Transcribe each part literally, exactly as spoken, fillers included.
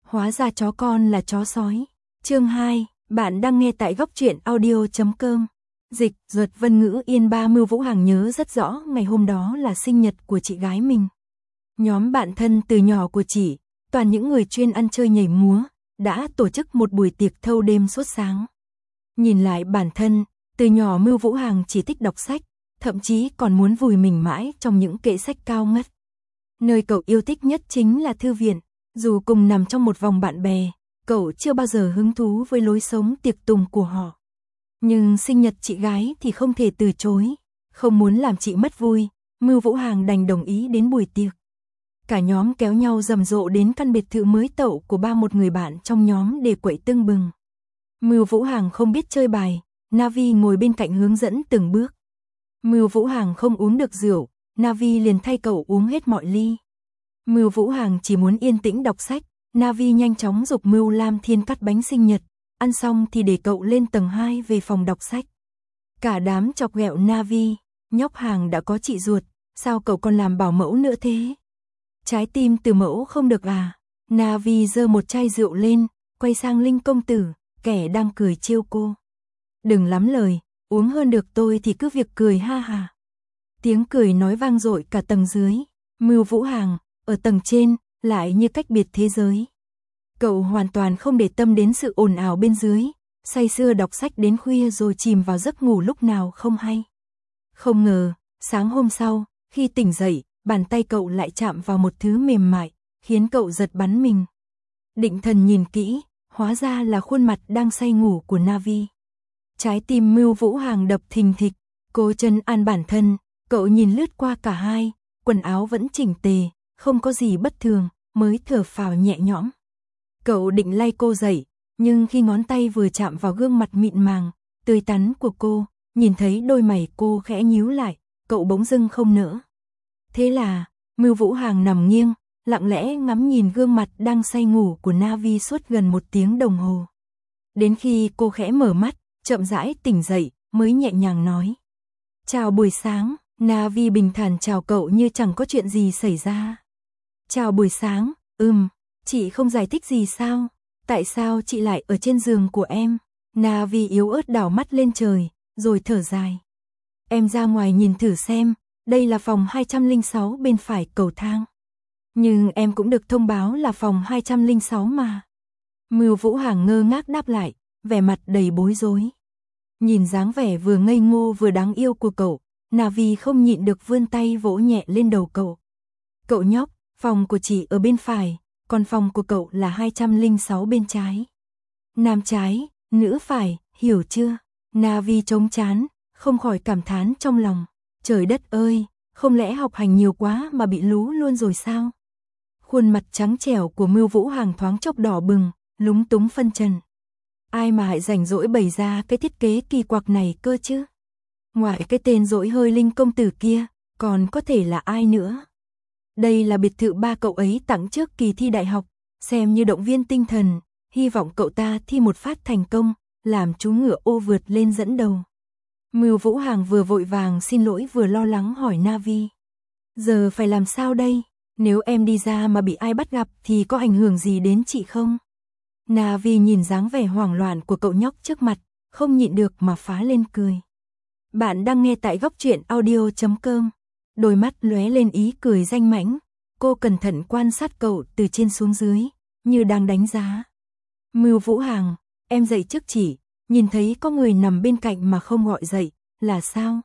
Hóa ra chó con là chó sói. Chương hai, bạn đang nghe tại góc truyện audio chấm com. Dịch, Duật Vân Ngữ Yên ba Mưu Vũ Hằng nhớ rất rõ ngày hôm đó là sinh nhật của chị gái mình. Nhóm bạn thân từ nhỏ của chị, toàn những người chuyên ăn chơi nhảy múa, đã tổ chức một buổi tiệc thâu đêm suốt sáng. Nhìn lại bản thân, từ nhỏ Mưu Vũ Hằng chỉ thích đọc sách, thậm chí còn muốn vùi mình mãi trong những kệ sách cao ngất. Nơi cậu yêu thích nhất chính là thư viện, dù cùng nằm trong một vòng bạn bè, cậu chưa bao giờ hứng thú với lối sống tiệc tùng của họ. Nhưng sinh nhật chị gái thì không thể từ chối, không muốn làm chị mất vui, Mưu Vũ Hằng đành đồng ý đến buổi tiệc. Cả nhóm kéo nhau rầm rộ đến căn biệt thự mới tậu của ba một người bạn trong nhóm để quậy tưng bừng. Mưu Vũ Hằng không biết chơi bài, Navi ngồi bên cạnh hướng dẫn từng bước. Mưu Vũ Hằng không uống được rượu, Navi liền thay cậu uống hết mọi ly. Mưu Vũ Hằng chỉ muốn yên tĩnh đọc sách, Navi nhanh chóng giục Mưu Lam Thiên cắt bánh sinh nhật, ăn xong thì để cậu lên tầng hai về phòng đọc sách. Cả đám chọc ghẹo Navi, nhóc Hằng đã có chị ruột, sao cậu còn làm bảo mẫu nữa thế? Trái tim từ mẫu không được à? Navi giơ một chai rượu lên, quay sang Linh công tử, kẻ đang cười trêu cô. Đừng lắm lời, uống hơn được tôi thì cứ việc cười ha hà. Tiếng cười nói vang dội cả tầng dưới. Mưu Vũ Hằng, ở tầng trên, lại như cách biệt thế giới. Cậu hoàn toàn không để tâm đến sự ồn ào bên dưới, say sưa đọc sách đến khuya rồi chìm vào giấc ngủ lúc nào không hay. Không ngờ, sáng hôm sau, khi tỉnh dậy, bàn tay cậu lại chạm vào một thứ mềm mại, khiến cậu giật bắn mình. Định thần nhìn kỹ, hóa ra là khuôn mặt đang say ngủ của Navi. Trái tim Mưu Vũ Hằng đập thình thịch, cố trấn an bản thân, cậu nhìn lướt qua cả hai, quần áo vẫn chỉnh tề, không có gì bất thường, mới thở phào nhẹ nhõm. Cậu định lay cô dậy, nhưng khi ngón tay vừa chạm vào gương mặt mịn màng, tươi tắn của cô, nhìn thấy đôi mày cô khẽ nhíu lại, cậu bỗng dưng không nỡ. Thế là, Mưu Vũ Hằng nằm nghiêng, lặng lẽ ngắm nhìn gương mặt đang say ngủ của Navi suốt gần một tiếng đồng hồ. Đến khi cô khẽ mở mắt, chậm rãi tỉnh dậy, mới nhẹ nhàng nói. Chào buổi sáng, Navi bình thản chào cậu như chẳng có chuyện gì xảy ra. Chào buổi sáng, ừm, chị không giải thích gì sao? Tại sao chị lại ở trên giường của em? Navi yếu ớt đảo mắt lên trời, rồi thở dài. Em ra ngoài nhìn thử xem, đây là phòng hai trăm lẻ sáu bên phải cầu thang. Nhưng em cũng được thông báo là phòng hai trăm lẻ sáu mà. Mưu Vũ Hằng ngơ ngác đáp lại, vẻ mặt đầy bối rối. Nhìn dáng vẻ vừa ngây ngô vừa đáng yêu của cậu, Navi không nhịn được vươn tay vỗ nhẹ lên đầu cậu. Cậu nhóc, phòng của chị ở bên phải, còn phòng của cậu là hai trăm lẻ sáu bên trái. Nam trái, nữ phải, hiểu chưa? Navi chống chán, không khỏi cảm thán trong lòng. Trời đất ơi, không lẽ học hành nhiều quá mà bị lú luôn rồi sao? Khuôn mặt trắng trẻo của Mưu Vũ Hằng thoáng chốc đỏ bừng, lúng túng phân trần. Ai mà hãy rảnh rỗi bày ra cái thiết kế kỳ quặc này cơ chứ? Ngoài cái tên dỗi hơi Linh công tử kia, còn có thể là ai nữa? Đây là biệt thự ba cậu ấy tặng trước kỳ thi đại học, xem như động viên tinh thần, hy vọng cậu ta thi một phát thành công, làm chú ngựa ô vượt lên dẫn đầu. Mưu Vũ Hằng vừa vội vàng xin lỗi vừa lo lắng hỏi Navi. Giờ phải làm sao đây? Nếu em đi ra mà bị ai bắt gặp thì có ảnh hưởng gì đến chị không? Navi nhìn dáng vẻ hoảng loạn của cậu nhóc trước mặt, không nhịn được mà phá lên cười. Bạn đang nghe tại góc truyện audio chấm com. Đôi mắt lóe lên ý cười danh mãnh, cô cẩn thận quan sát cậu từ trên xuống dưới, như đang đánh giá. Mưu Vũ Hằng, em dậy trước chỉ, nhìn thấy có người nằm bên cạnh mà không gọi dậy, là sao?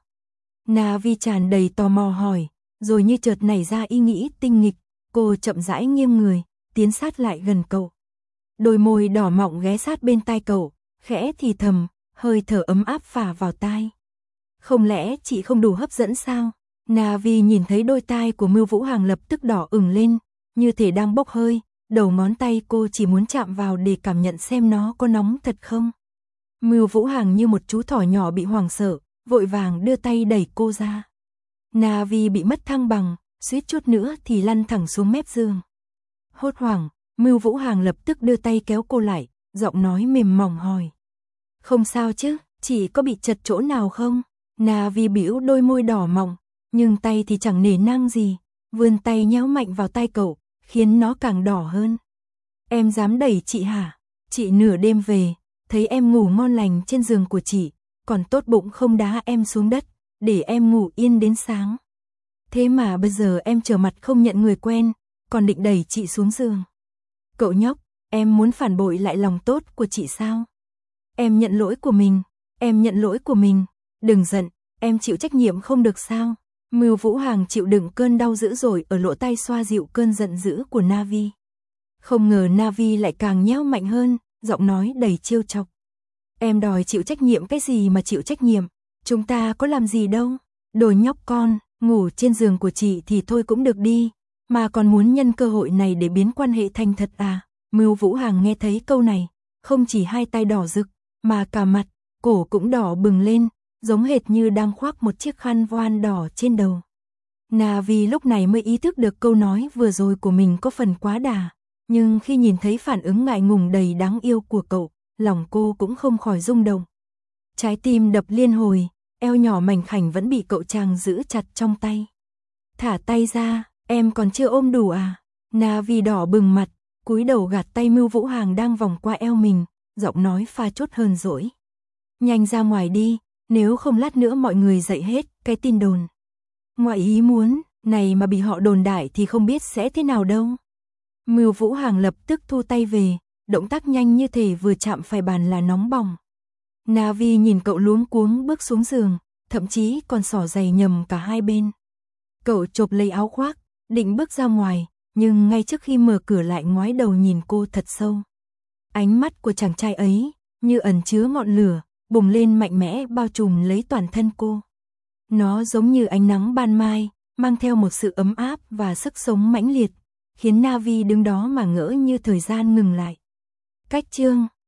Navi tràn đầy tò mò hỏi, rồi như chợt nảy ra ý nghĩ tinh nghịch, cô chậm rãi nghiêng người, tiến sát lại gần cậu. Đôi môi đỏ mọng ghé sát bên tai cậu, khẽ thì thầm, hơi thở ấm áp phả vào tai. Không lẽ chị không đủ hấp dẫn sao? Navi nhìn thấy đôi tai của Mưu Vũ Hằng lập tức đỏ ửng lên, như thể đang bốc hơi, đầu ngón tay cô chỉ muốn chạm vào để cảm nhận xem nó có nóng thật không. Mưu Vũ Hằng như một chú thỏ nhỏ bị hoảng sợ, vội vàng đưa tay đẩy cô ra. Navi bị mất thăng bằng, suýt chút nữa thì lăn thẳng xuống mép giường. Hốt hoảng, Mưu Vũ Hằng lập tức đưa tay kéo cô lại, giọng nói mềm mỏng hỏi. Không sao chứ, chị có bị chật chỗ nào không? Navi bĩu đôi môi đỏ mọng, nhưng tay thì chẳng nể nang gì, vươn tay nhéo mạnh vào tay cậu, khiến nó càng đỏ hơn. Em dám đẩy chị hả? Chị nửa đêm về, thấy em ngủ ngon lành trên giường của chị, còn tốt bụng không đá em xuống đất, để em ngủ yên đến sáng. Thế mà bây giờ em trở mặt không nhận người quen, còn định đẩy chị xuống giường. Cậu nhóc, em muốn phản bội lại lòng tốt của chị sao? Em nhận lỗi của mình, em nhận lỗi của mình, đừng giận, em chịu trách nhiệm không được sao? Mưu Vũ Hằng chịu đựng cơn đau dữ dội ở lỗ tai xoa dịu cơn giận dữ của Navi. Không ngờ Navi lại càng nhéo mạnh hơn, giọng nói đầy trêu chọc. Em đòi chịu trách nhiệm cái gì mà chịu trách nhiệm, chúng ta có làm gì đâu, đồ nhóc con, ngủ trên giường của chị thì thôi cũng được đi, mà còn muốn nhân cơ hội này để biến quan hệ thành thật à? Mưu Vũ Hằng nghe thấy câu này, không chỉ hai tay đỏ rực, mà cả mặt, cổ cũng đỏ bừng lên, giống hệt như đang khoác một chiếc khăn voan đỏ trên đầu. Navi lúc này mới ý thức được câu nói vừa rồi của mình có phần quá đà, nhưng khi nhìn thấy phản ứng ngại ngùng đầy đáng yêu của cậu, lòng cô cũng không khỏi rung động. Trái tim đập liên hồi, eo nhỏ mảnh khảnh vẫn bị cậu chàng giữ chặt trong tay. Thả tay ra, em còn chưa ôm đủ à? Navi đỏ bừng mặt, cúi đầu gạt tay Mưu Vũ Hằng đang vòng qua eo mình, giọng nói pha chốt hờn dỗi. Nhanh ra ngoài đi, nếu không lát nữa mọi người dậy hết cái tin đồn. Ngoại ý muốn, này mà bị họ đồn đại thì không biết sẽ thế nào đâu. Mưu Vũ Hằng lập tức thu tay về, động tác nhanh như thể vừa chạm phải bàn là nóng bỏng. Navi nhìn cậu luống cuống bước xuống giường, thậm chí còn xỏ giày nhầm cả hai bên. Cậu chộp lấy áo khoác, định bước ra ngoài, nhưng ngay trước khi mở cửa lại ngoái đầu nhìn cô thật sâu. Ánh mắt của chàng trai ấy, như ẩn chứa ngọn lửa, bùng lên mạnh mẽ bao trùm lấy toàn thân cô. Nó giống như ánh nắng ban mai, mang theo một sự ấm áp và sức sống mãnh liệt, khiến Navi đứng đó mà ngỡ như thời gian ngừng lại. Cách chương